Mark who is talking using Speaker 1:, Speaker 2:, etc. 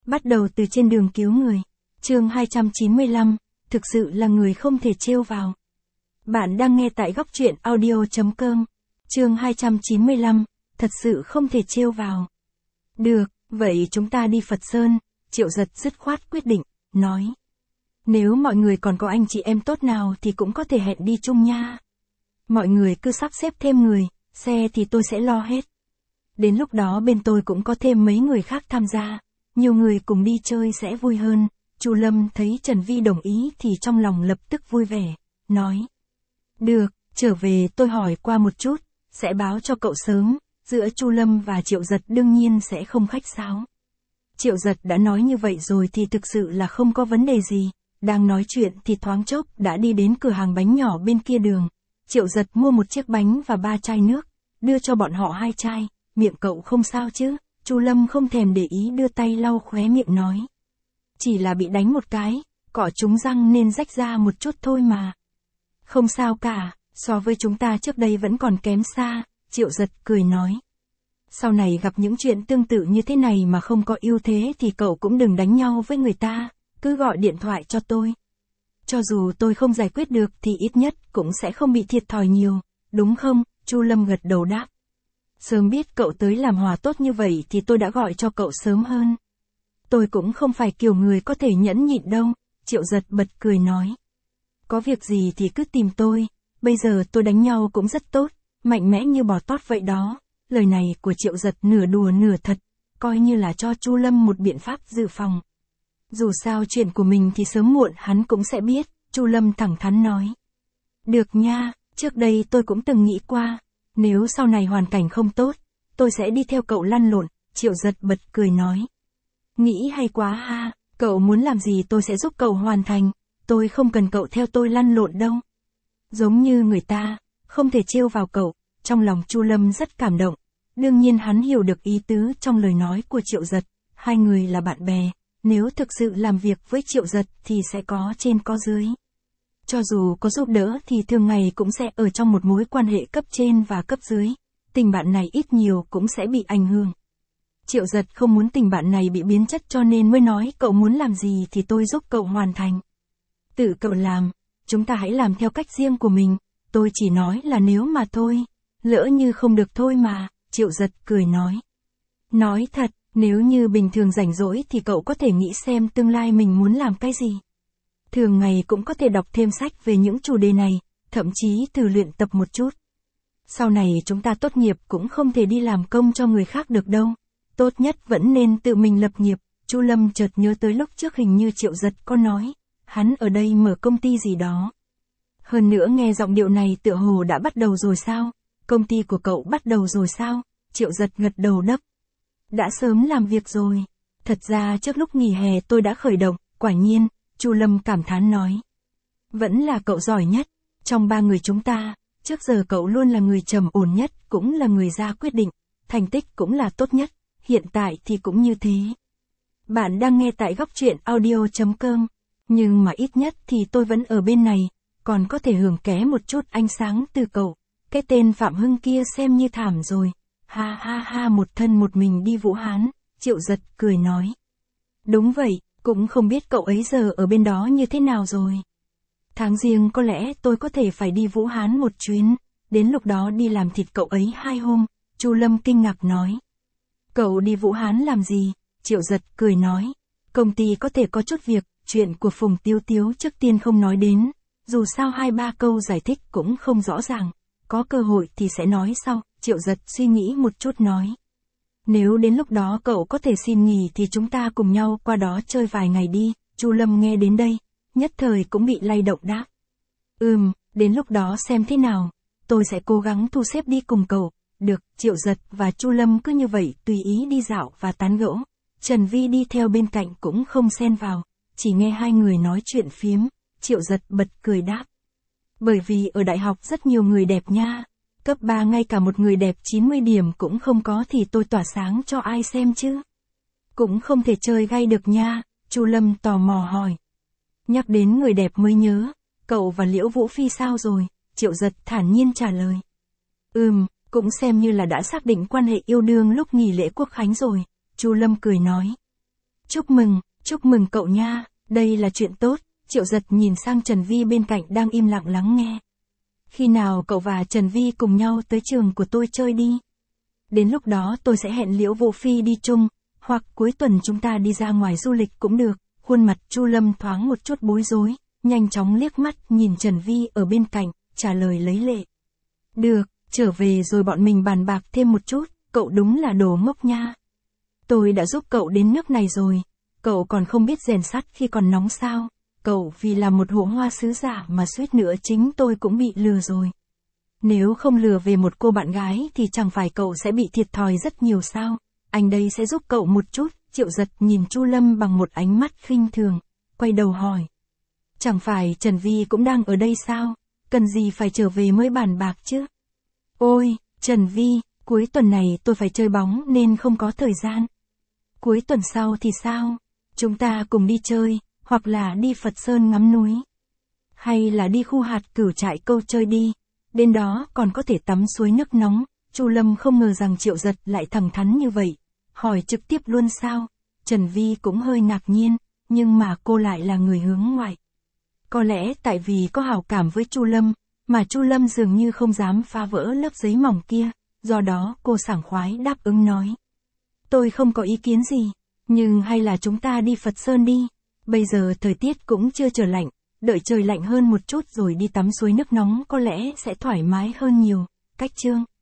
Speaker 1: Bắt đầu từ trên đường cứu người. Chương 295, thực sự là người không thể trêu vào. Bạn đang nghe tại góc truyện audio.com. Chương 295, thật sự không thể trêu vào. Được, vậy chúng ta đi Phật Sơn, Triệu Giật dứt khoát quyết định, nói. Nếu mọi người còn có anh chị em tốt nào thì cũng có thể hẹn đi chung nha. Mọi người cứ sắp xếp thêm người, xe thì tôi sẽ lo hết. Đến lúc đó bên tôi cũng có thêm mấy người khác tham gia, nhiều người cùng đi chơi sẽ vui hơn. Chu Lâm thấy Trần Vi đồng ý thì trong lòng lập tức vui vẻ, nói. Được, trở về tôi hỏi qua một chút, sẽ báo cho cậu sớm. Giữa Chu Lâm và Triệu Giật đương nhiên sẽ không khách sáo. Triệu Giật đã nói như vậy rồi thì thực sự là không có vấn đề gì. Đang nói chuyện thì thoáng chốc đã đi đến cửa hàng bánh nhỏ bên kia đường. Triệu Giật mua một chiếc bánh và 3 chai nước, đưa cho bọn họ 2 chai. Miệng cậu không sao chứ? Chu Lâm không thèm để ý, đưa tay lau khóe miệng nói. Chỉ là bị đánh một cái, cỏ trúng răng nên rách ra một chút thôi mà. Không sao cả, so với chúng ta trước đây vẫn còn kém xa, Triệu Giật cười nói. Sau này gặp những chuyện tương tự như thế này mà không có ưu thế thì cậu cũng đừng đánh nhau với người ta, cứ gọi điện thoại cho tôi. Cho dù tôi không giải quyết được thì ít nhất cũng sẽ không bị thiệt thòi nhiều, đúng không? Chu Lâm gật đầu đáp. Sớm biết cậu tới làm hòa tốt như vậy thì tôi đã gọi cho cậu sớm hơn. Tôi cũng không phải kiểu người có thể nhẫn nhịn đâu, Triệu Giật bật cười nói. Có việc gì thì cứ tìm tôi, bây giờ tôi đánh nhau cũng rất tốt, mạnh mẽ như bò tót vậy đó. Lời này của Triệu Giật nửa đùa nửa thật, coi như là cho Chu Lâm một biện pháp dự phòng. Dù sao chuyện của mình thì sớm muộn hắn cũng sẽ biết, Chu Lâm thẳng thắn nói. Được nha, trước đây tôi cũng từng nghĩ qua, nếu sau này hoàn cảnh không tốt, tôi sẽ đi theo cậu lăn lộn, Triệu Giật bật cười nói. Nghĩ hay quá ha, cậu muốn làm gì tôi sẽ giúp cậu hoàn thành, tôi không cần cậu theo tôi lăn lộn đâu. Giống như người ta, không thể trêu vào cậu, trong lòng Chu Lâm rất cảm động. Đương nhiên hắn hiểu được ý tứ trong lời nói của Triệu Giật, hai người là bạn bè, nếu thực sự làm việc với Triệu Giật thì sẽ có trên có dưới. Cho dù có giúp đỡ thì thường ngày cũng sẽ ở trong một mối quan hệ cấp trên và cấp dưới, tình bạn này ít nhiều cũng sẽ bị ảnh hưởng. Triệu Giật không muốn tình bạn này bị biến chất cho nên mới nói cậu muốn làm gì thì tôi giúp cậu hoàn thành. Tự cậu làm, chúng ta hãy làm theo cách riêng của mình, tôi chỉ nói là nếu mà thôi, lỡ như không được thôi mà, Triệu Giật cười nói. Nói thật, nếu như bình thường rảnh rỗi thì cậu có thể nghĩ xem tương lai mình muốn làm cái gì. Thường ngày cũng có thể đọc thêm sách về những chủ đề này, thậm chí thử luyện tập một chút. Sau này chúng ta tốt nghiệp cũng không thể đi làm công cho người khác được đâu. Tốt nhất vẫn nên tự mình lập nghiệp. Chu Lâm chợt nhớ tới lúc trước hình như Triệu Giật có nói, hắn ở đây mở công ty gì đó. Hơn nữa nghe giọng điệu này tựa hồ đã bắt đầu rồi sao? Công ty của cậu bắt đầu rồi sao? Triệu Giật gật đầu đáp. Đã sớm làm việc rồi. Thật ra trước lúc nghỉ hè tôi đã khởi động, quả nhiên, Chu Lâm cảm thán nói. Vẫn là cậu giỏi nhất, trong 3 người chúng ta, trước giờ cậu luôn là người trầm ổn nhất, cũng là người ra quyết định, thành tích cũng là tốt nhất, hiện tại thì cũng như thế. Bạn đang nghe tại góc truyện audio.com, nhưng mà ít nhất thì tôi vẫn ở bên này, còn có thể hưởng ké một chút ánh sáng từ cậu. Cái tên Phạm Hưng kia xem như thảm rồi. Ha ha ha, một thân một mình đi Vũ Hán, Triệu Giật cười nói. Đúng vậy, cũng không biết cậu ấy giờ ở bên đó như thế nào rồi. Tháng Giêng có lẽ tôi có thể phải đi Vũ Hán một chuyến, đến lúc đó đi làm thịt cậu ấy 2 hôm, Chu Lâm kinh ngạc nói. Cậu đi Vũ Hán làm gì? Triệu Giật cười nói. Công ty có thể có chút việc, chuyện của Phùng Tiếu Tiếu trước tiên không nói đến, dù sao 2-3 câu giải thích cũng không rõ ràng. Có cơ hội thì sẽ nói sau, Triệu Giật suy nghĩ một chút nói. Nếu đến lúc đó cậu có thể xin nghỉ thì chúng ta cùng nhau qua đó chơi vài ngày đi, Chu Lâm nghe đến đây, nhất thời cũng bị lay động đáp. Đến lúc đó xem thế nào, tôi sẽ cố gắng thu xếp đi cùng cậu. Được, Triệu Giật và Chu Lâm cứ như vậy tùy ý đi dạo và tán gẫu. Trần Vi đi theo bên cạnh cũng không xen vào, chỉ nghe hai người nói chuyện phiếm, Triệu Giật bật cười đáp. Bởi vì ở đại học rất nhiều người đẹp nha. Cấp 3 ngay cả một người đẹp 90 điểm cũng không có thì tôi tỏa sáng cho ai xem chứ. Cũng không thể chơi gay được nha, Chu Lâm tò mò hỏi. Nhắc đến người đẹp mới nhớ, cậu và Liễu Vũ Phi sao rồi? Triệu Giật thản nhiên trả lời. Cũng xem như là đã xác định quan hệ yêu đương lúc nghỉ lễ Quốc khánh rồi, Chu Lâm cười nói. Chúc mừng cậu nha, đây là chuyện tốt. Triệu Giật nhìn sang Trần Vi bên cạnh đang im lặng lắng nghe. Khi nào cậu và Trần Vi cùng nhau tới trường của tôi chơi đi? Đến lúc đó tôi sẽ hẹn Liễu Vũ Phi đi chung, hoặc cuối tuần chúng ta đi ra ngoài du lịch cũng được. Khuôn mặt Chu Lâm thoáng một chút bối rối, nhanh chóng liếc mắt nhìn Trần Vi ở bên cạnh, trả lời lấy lệ. Được, trở về rồi bọn mình bàn bạc thêm một chút, cậu đúng là đồ ngốc nha. Tôi đã giúp cậu đến nước này rồi, cậu còn không biết rèn sắt khi còn nóng sao? Cậu vì là một hộ hoa sứ giả mà suýt nữa chính tôi cũng bị lừa rồi. Nếu không lừa về một cô bạn gái thì chẳng phải cậu sẽ bị thiệt thòi rất nhiều sao? Anh đây sẽ giúp cậu một chút. Triệu Giật nhìn Chu Lâm bằng một ánh mắt khinh thường, quay đầu hỏi. Chẳng phải Trần Vi cũng đang ở đây sao? Cần gì phải trở về mới bàn bạc chứ? Ôi, Trần Vi, cuối tuần này tôi phải chơi bóng nên không có thời gian. Cuối tuần sau thì sao? Chúng ta cùng đi chơi, hoặc là đi Phật Sơn ngắm núi. Hay là đi khu hạt Cửu Trại Câu chơi đi. Đến đó còn có thể tắm suối nước nóng. Chu Lâm không ngờ rằng Triệu Giật lại thẳng thắn như vậy. Hỏi trực tiếp luôn sao? Trần Vi cũng hơi ngạc nhiên, nhưng mà cô lại là người hướng ngoại. Có lẽ tại vì có hảo cảm với Chu Lâm, mà Chu Lâm dường như không dám phá vỡ lớp giấy mỏng kia, do đó cô sảng khoái đáp ứng nói. Tôi không có ý kiến gì, nhưng hay là chúng ta đi Phật Sơn đi. Bây giờ thời tiết cũng chưa trở lạnh, đợi trời lạnh hơn một chút rồi đi tắm suối nước nóng có lẽ sẽ thoải mái hơn nhiều. Cách chương